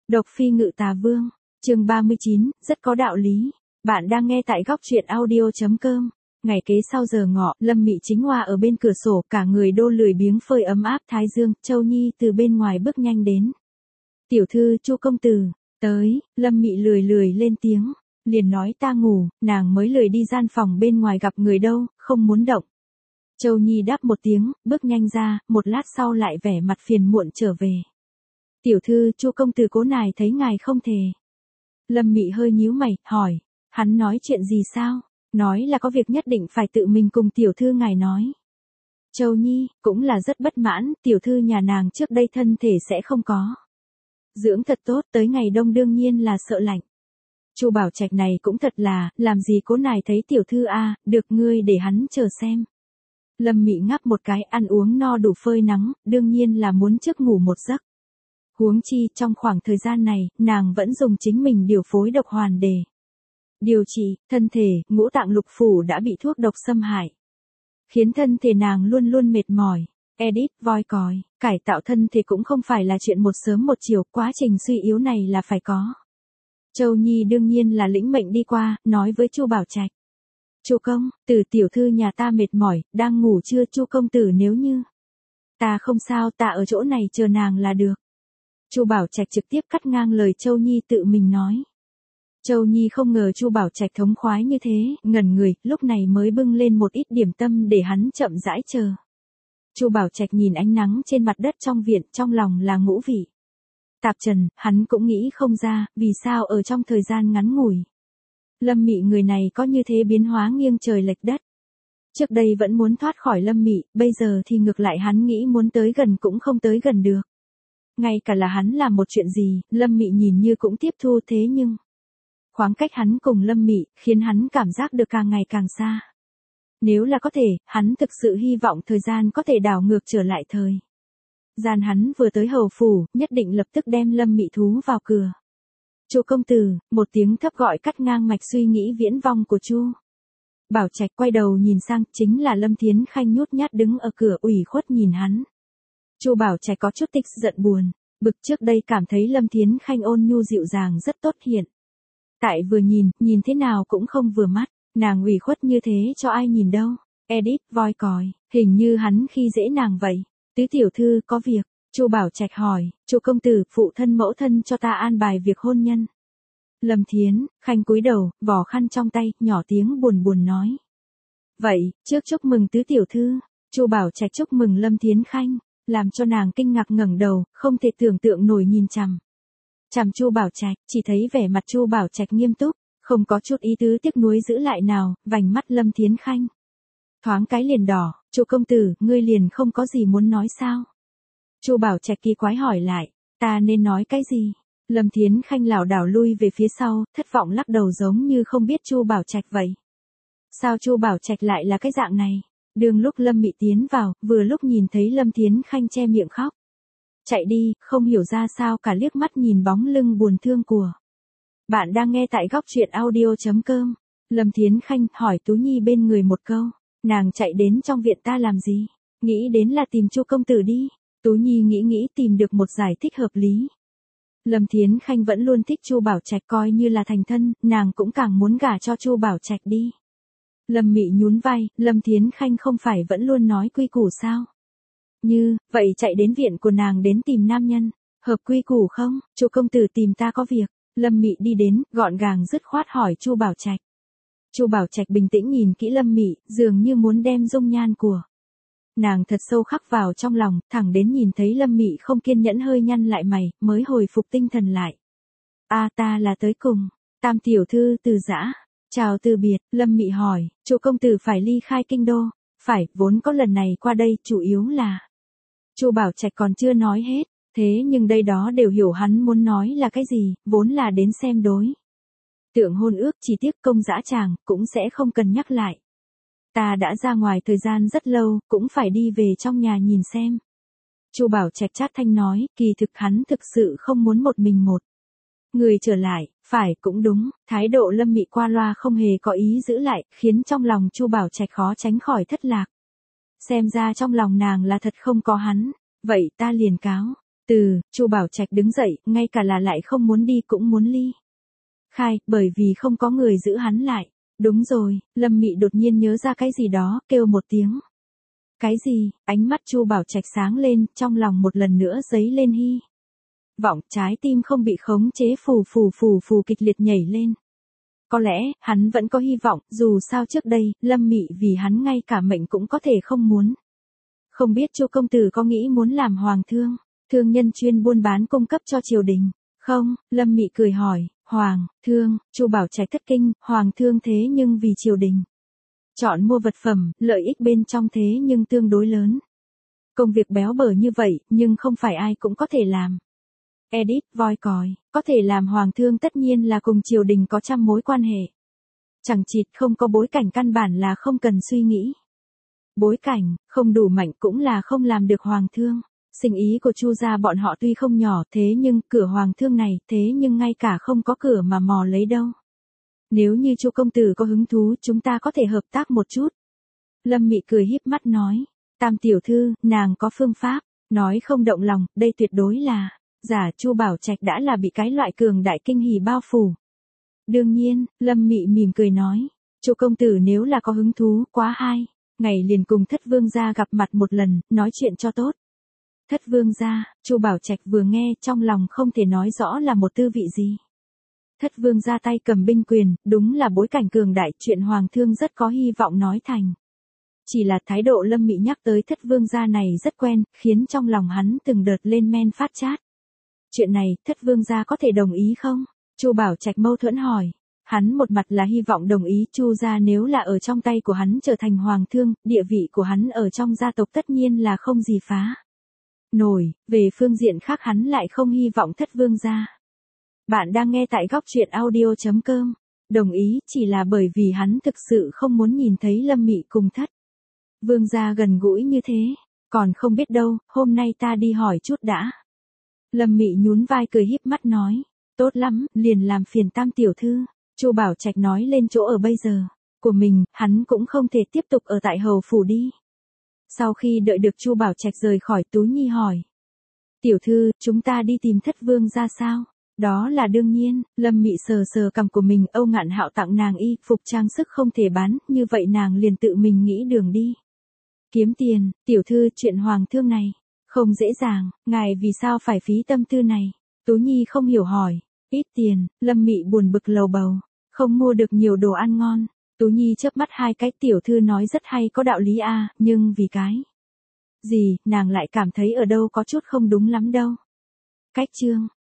Độc phi ngự tà vương, chương 39, rất có đạo lý. Bạn đang nghe tại góc truyện audio.com. Ngày kế sau giờ ngọ, Lâm Mị chính hoa ở bên cửa sổ, cả người đô lười biếng phơi ấm áp thái dương. Châu Nhi từ bên ngoài bước nhanh đến. Tiểu thư, Chu công tử, tới. Lâm Mị lười lười lên tiếng, liền nói ta ngủ, nàng mới lười đi gian phòng bên ngoài gặp người đâu, không muốn động. Châu Nhi đáp một tiếng, bước nhanh ra, một lát sau lại vẻ mặt phiền muộn trở về. Tiểu thư, Chu công tử cố nài thấy ngài không thề. Lâm Mị hơi nhíu mày, hỏi, hắn nói chuyện gì sao? Nói là có việc nhất định phải tự mình cùng tiểu thư ngài nói. Châu Nhi, cũng là rất bất mãn, tiểu thư nhà nàng trước đây thân thể sẽ không có. Dưỡng thật tốt, tới ngày đông đương nhiên là sợ lạnh. Chu Bảo Trạch này cũng thật là, làm gì cố nài thấy tiểu thư a, được ngươi để hắn chờ xem. Lâm Mị ngáp một cái, ăn uống no đủ phơi nắng, đương nhiên là muốn trước ngủ một giấc. Huống chi, trong khoảng thời gian này, nàng vẫn dùng chính mình điều phối độc hoàn để điều trị, thân thể, ngũ tạng lục phủ đã bị thuốc độc xâm hại. Khiến thân thể nàng luôn luôn mệt mỏi. Edit, voi còi, cải tạo thân thể cũng không phải là chuyện một sớm một chiều, quá trình suy yếu này là phải có. Châu Nhi đương nhiên là lĩnh mệnh đi qua, nói với Chu Bảo Trạch. Chu công, tử tiểu thư nhà ta mệt mỏi, đang ngủ chưa Chu công tử nếu như. Ta không sao, ta ở chỗ này chờ nàng là được. Chu Bảo Trạch trực tiếp cắt ngang lời Châu Nhi tự mình nói. Châu Nhi không ngờ Chu Bảo Trạch thống khoái như thế, ngẩn người, lúc này mới bưng lên một ít điểm tâm để hắn chậm rãi chờ. Chu Bảo Trạch nhìn ánh nắng trên mặt đất trong viện, trong lòng là ngũ vị tạp trần, hắn cũng nghĩ không ra, vì sao ở trong thời gian ngắn ngủi. Lâm Mị người này có như thế biến hóa nghiêng trời lệch đất. Trước đây vẫn muốn thoát khỏi Lâm Mị, bây giờ thì ngược lại hắn nghĩ muốn tới gần cũng không tới gần được. Ngay cả là hắn làm một chuyện gì, Lâm Mị nhìn như cũng tiếp thu thế nhưng khoảng cách hắn cùng Lâm Mị, khiến hắn cảm giác được càng ngày càng xa. Nếu là có thể, hắn thực sự hy vọng thời gian có thể đảo ngược trở lại thời gian hắn vừa tới hầu phủ, nhất định lập tức đem Lâm Mị thú vào cửa. Chu công tử, một tiếng thấp gọi cắt ngang mạch suy nghĩ viễn vong của Chu Bảo Trạch, quay đầu nhìn sang, chính là Lâm Thiến Khanh nhút nhát đứng ở cửa ủy khuất nhìn hắn. Chu Bảo Trạch có chút tích giận buồn, bực trước đây cảm thấy Lâm Thiến Khanh ôn nhu dịu dàng rất tốt hiện. Tại vừa nhìn thế nào cũng không vừa mắt, nàng ủy khuất như thế cho ai nhìn đâu. Edit, voi còi, hình như hắn khi dễ nàng vậy. Tứ tiểu thư có việc, Chu Bảo Trạch hỏi, Chu công tử, phụ thân mẫu thân cho ta an bài việc hôn nhân. Lâm Thiến Khanh cúi đầu, vò khăn trong tay, nhỏ tiếng buồn buồn nói. Vậy, trước chúc mừng tứ tiểu thư. Chu Bảo Trạch chúc mừng Lâm Thiến Khanh, làm cho nàng kinh ngạc ngẩng đầu, không thể tưởng tượng nổi nhìn chằm Chu Bảo Trạch, chỉ thấy vẻ mặt Chu Bảo Trạch nghiêm túc, không có chút ý tứ tiếc nuối giữ lại nào, vành mắt Lâm Thiến Khanh thoáng cái liền đỏ. Chu công tử, ngươi liền không có gì muốn nói sao? Chu Bảo Trạch kỳ quái hỏi lại, ta nên nói cái gì? Lâm Thiến Khanh lảo đảo lui về phía sau, thất vọng lắc đầu giống như không biết Chu Bảo Trạch vậy. Sao Chu Bảo Trạch lại là cái dạng này? Đường lúc Lâm Mị tiến vào, vừa lúc nhìn thấy Lâm Thiến Khanh che miệng khóc. Chạy đi, không hiểu ra sao cả liếc mắt nhìn bóng lưng buồn thương của. Bạn đang nghe tại góc truyện audio.com. Lâm Thiến Khanh hỏi Tú Nhi bên người một câu, nàng chạy đến trong viện ta làm gì? Nghĩ đến là tìm Chu công tử đi. Tú Nhi nghĩ tìm được một giải thích hợp lý. Lâm Thiến Khanh vẫn luôn thích Chu Bảo Trạch, coi như là thành thân, nàng cũng càng muốn gả cho Chu Bảo Trạch đi. Lâm Mị nhún vai, Lâm Thiến Khanh không phải vẫn luôn nói quy củ sao? Như, vậy chạy đến viện của nàng đến tìm nam nhân, hợp quy củ không? Chu công tử tìm ta có việc. Lâm Mị đi đến, gọn gàng dứt khoát hỏi Chu Bảo Trạch. Chu Bảo Trạch bình tĩnh nhìn kỹ Lâm Mị, dường như muốn đem dung nhan của nàng thật sâu khắc vào trong lòng, thẳng đến nhìn thấy Lâm Mị không kiên nhẫn hơi nhăn lại mày, mới hồi phục tinh thần lại. Ta là tới cùng Tam tiểu thư Từ Dã. Chào từ biệt. Lâm Mị hỏi, Chu công tử phải ly khai kinh đô? Phải, vốn có lần này qua đây, chủ yếu là. Chu Bảo Trạch còn chưa nói hết, thế nhưng đây đó đều hiểu hắn muốn nói là cái gì, vốn là đến xem đối tượng hôn ước, chỉ tiếc công dã tràng, cũng sẽ không cần nhắc lại. Ta đã ra ngoài thời gian rất lâu, cũng phải đi về trong nhà nhìn xem. Chu Bảo Trạch chát thanh nói, kỳ thực hắn thực sự không muốn một mình một người trở lại. Phải, cũng đúng, thái độ Lâm Mị qua loa không hề có ý giữ lại, khiến trong lòng Chu Bảo Trạch khó tránh khỏi thất lạc. Xem ra trong lòng nàng là thật không có hắn. Vậy ta liền cáo Chu Bảo Trạch đứng dậy, ngay cả là lại không muốn đi cũng muốn ly khai, bởi vì không có người giữ hắn lại. Đúng rồi, Lâm Mị đột nhiên nhớ ra cái gì đó, kêu một tiếng. Cái gì? Ánh mắt Chu Bảo Trạch sáng lên, trong lòng một lần nữa dấy lên hy vọng, trái tim không bị khống chế phù kịch liệt nhảy lên. Có lẽ, hắn vẫn có hy vọng, dù sao trước đây, Lâm Mị vì hắn ngay cả mệnh cũng có thể không muốn. Không biết Chu công tử có nghĩ muốn làm hoàng thương nhân chuyên buôn bán cung cấp cho triều đình? Không, Lâm Mị cười hỏi, hoàng thương, Chu Bảo Trạch thất kinh, hoàng thương thế nhưng vì triều đình. Chọn mua vật phẩm, lợi ích bên trong thế nhưng tương đối lớn. Công việc béo bở như vậy, nhưng không phải ai cũng có thể làm. Edit, voi còi, có thể làm hoàng thương tất nhiên là cùng triều đình có trăm mối quan hệ. Chẳng chịt không có bối cảnh căn bản là không cần suy nghĩ. Bối cảnh, không đủ mạnh cũng là không làm được hoàng thương. Sinh ý của Chu gia bọn họ tuy không nhỏ thế nhưng cửa hoàng thương này thế nhưng ngay cả không có cửa mà mò lấy đâu. Nếu như Chu công tử có hứng thú chúng ta có thể hợp tác một chút. Lâm Mị cười híp mắt nói. Tam tiểu thư, nàng có phương pháp, nói không động lòng, đây tuyệt đối là giả. Chu Bảo Trạch đã là bị cái loại cường đại kinh hỉ bao phủ. Đương nhiên, Lâm Mị mỉm cười nói. Chu công tử nếu là có hứng thú, quá hay. Ngày liền cùng Thất Vương gia gặp mặt một lần, nói chuyện cho tốt. Thất Vương gia, Chu Bảo Trạch vừa nghe trong lòng không thể nói rõ là một tư vị gì. Thất Vương gia tay cầm binh quyền, đúng là bối cảnh cường đại, chuyện hoàng thương rất có hy vọng nói thành. Chỉ là thái độ Lâm Mị nhắc tới Thất Vương gia này rất quen, khiến trong lòng hắn từng đợt lên men phát chát. Chuyện này, Thất Vương gia có thể đồng ý không? Chu Bảo Trạch mâu thuẫn hỏi. Hắn một mặt là hy vọng đồng ý Chu gia nếu là ở trong tay của hắn trở thành hoàng thương, địa vị của hắn ở trong gia tộc tất nhiên là không gì phá nổi, về phương diện khác hắn lại không hy vọng Thất Vương gia. Bạn đang nghe tại góc truyện audio.com. Đồng ý chỉ là bởi vì hắn thực sự không muốn nhìn thấy Lâm Mị cùng Thất Vương gia gần gũi như thế. Còn không biết đâu, hôm nay ta đi hỏi chút đã. Lâm Mị nhún vai cười híp mắt nói. Tốt lắm, liền làm phiền Tam tiểu thư. Chu Bảo Trạch nói lên chỗ ở bây giờ của mình, hắn cũng không thể tiếp tục ở tại hầu phủ đi. Sau khi đợi được Chu Bảo Trạch rời khỏi, Tú Nhi hỏi. Tiểu thư, chúng ta đi tìm Thất Vương ra sao? Đó là đương nhiên. Lâm Mị sờ sờ cằm của mình, Âu Ngạn Hạo tặng nàng y phục trang sức không thể bán, như vậy nàng liền tự mình nghĩ đường đi. Kiếm tiền, tiểu thư, chuyện hoàng thương này không dễ dàng, ngài vì sao phải phí tâm tư này? Tú Nhi không hiểu hỏi. Ít tiền, Lâm Mị buồn bực lầu bầu, không mua được nhiều đồ ăn ngon. Tú Nhi chớp mắt hai cái, tiểu thư nói rất hay, có đạo lý a, nhưng vì cái gì, nàng lại cảm thấy ở đâu có chút không đúng lắm đâu. Cách chương